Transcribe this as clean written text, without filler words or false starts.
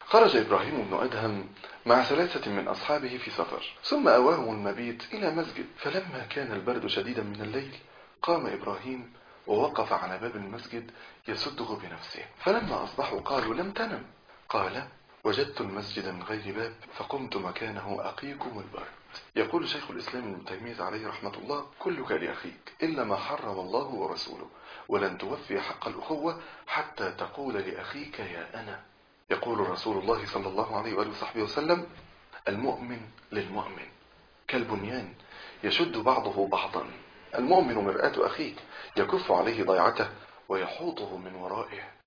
خرج إبراهيم بن أدهم مع 3 من أصحابه في سفر، ثم أواهم المبيت إلى مسجد. فلما كان البرد شديدا من الليل قام إبراهيم ووقف على باب المسجد يسده بنفسه. فلما أصبحوا قالوا: لم تنم؟ قال: وجدت المسجد من غير باب فقمت مكانه أقيكم البرد. يقول شيخ الإسلام ابن تيمية عليه رحمة الله: كلك لأخيك إلا ما حرم الله ورسوله، ولن توفي حق الأخوة حتى تقول لأخيك يا أنا. يقول رسول الله صلى الله عليه وآله وصحبه وسلم: المؤمن للمؤمن كالبنيان يشد بعضه بعضا. المؤمن مرآة أخيه يكف عليه ضيعته ويحوطه من ورائه.